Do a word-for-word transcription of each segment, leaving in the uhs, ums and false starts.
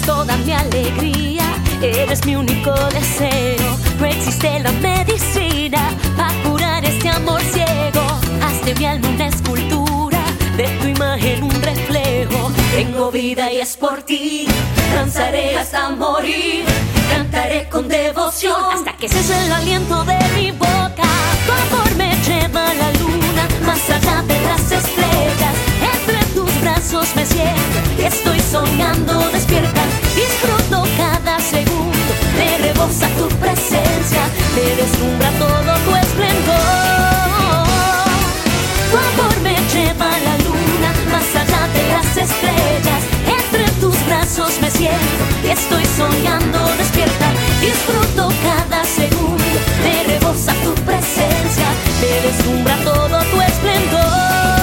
toda mi alegría, eres mi único deseo. No existe la medicina para curar este amor ciego. Haz de mi alma una escultura, de tu imagen un reflejo. Tengo vida y es por ti, danzaré hasta morir. Cantaré con devoción hasta que cese el aliento de mi boca. Tu amor me lleva a la luna, más allá de las estrellas. Entre tus brazos me siento y estoy soñando despierta. Disfruto cada segundo, me rebosa tu presencia, me deslumbra todo tu esplendor. Tu amor me lleva a la luna, más allá de las estrellas. Entre tus brazos me siento y estoy soñando despierta. Disfruto cada segundo, me rebosa tu presencia, me deslumbra todo tu esplendor.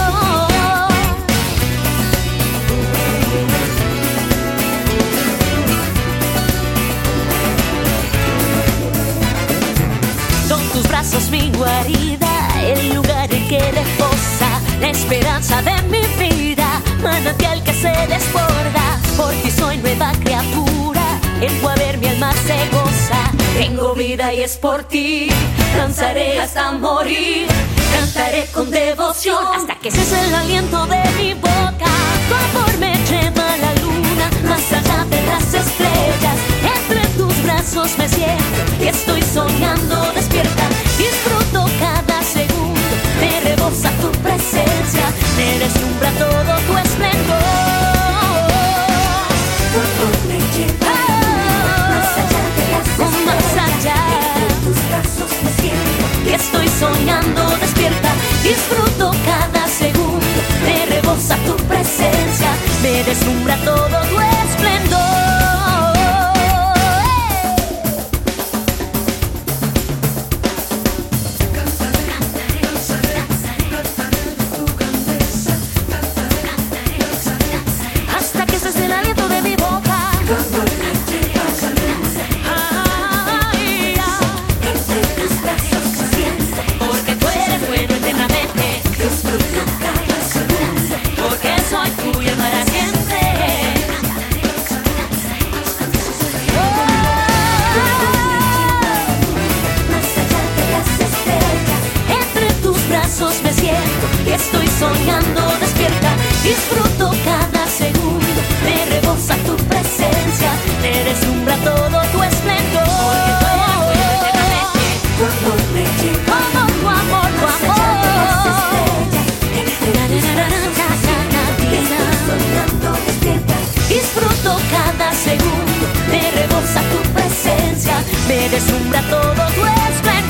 Son tus brazos mi guarida, el lugar en que reposa la esperanza de mi vida, manantial que se desborda. Por ti soy nueva criatura, en tu haber mi alma se goza. Tengo vida y es por ti, danzaré hasta morir. Cantaré con devoción hasta que cese el aliento de mi boca. Tu amor me lleva a la luna, más allá de las estrellas. Entre tus brazos me siento y estoy soñando despierta. Disfruto cada segundo, me rebosa tu presencia, me deslumbra todo tu esplendor. Tu amor me lleva a la luna, más allá de las estrellas. Más allá. Entre tus brazos me siento y estoy soñando despierta. Disfruto cada segundo, me rebosa tu presencia, me deslumbra todo tu esplendor. Hasta que cese el aliento de mi boca. Porque tú eres bueno eternamente. Porque soy tuya para siempre. Más allá de las estrellas, entre tus brazos me siento y estoy soñando despierta. Disfruto cada segundo, me rebosa tu presencia, me deslumbra todo tu esplendor. Tu amor me lleva a la luna, más allá de las estrellas. Entre tus brazos me siento y estoy soñando despierta. Disfruto cada segundo, me rebosa tu presencia, me deslumbra todo tu esplendor.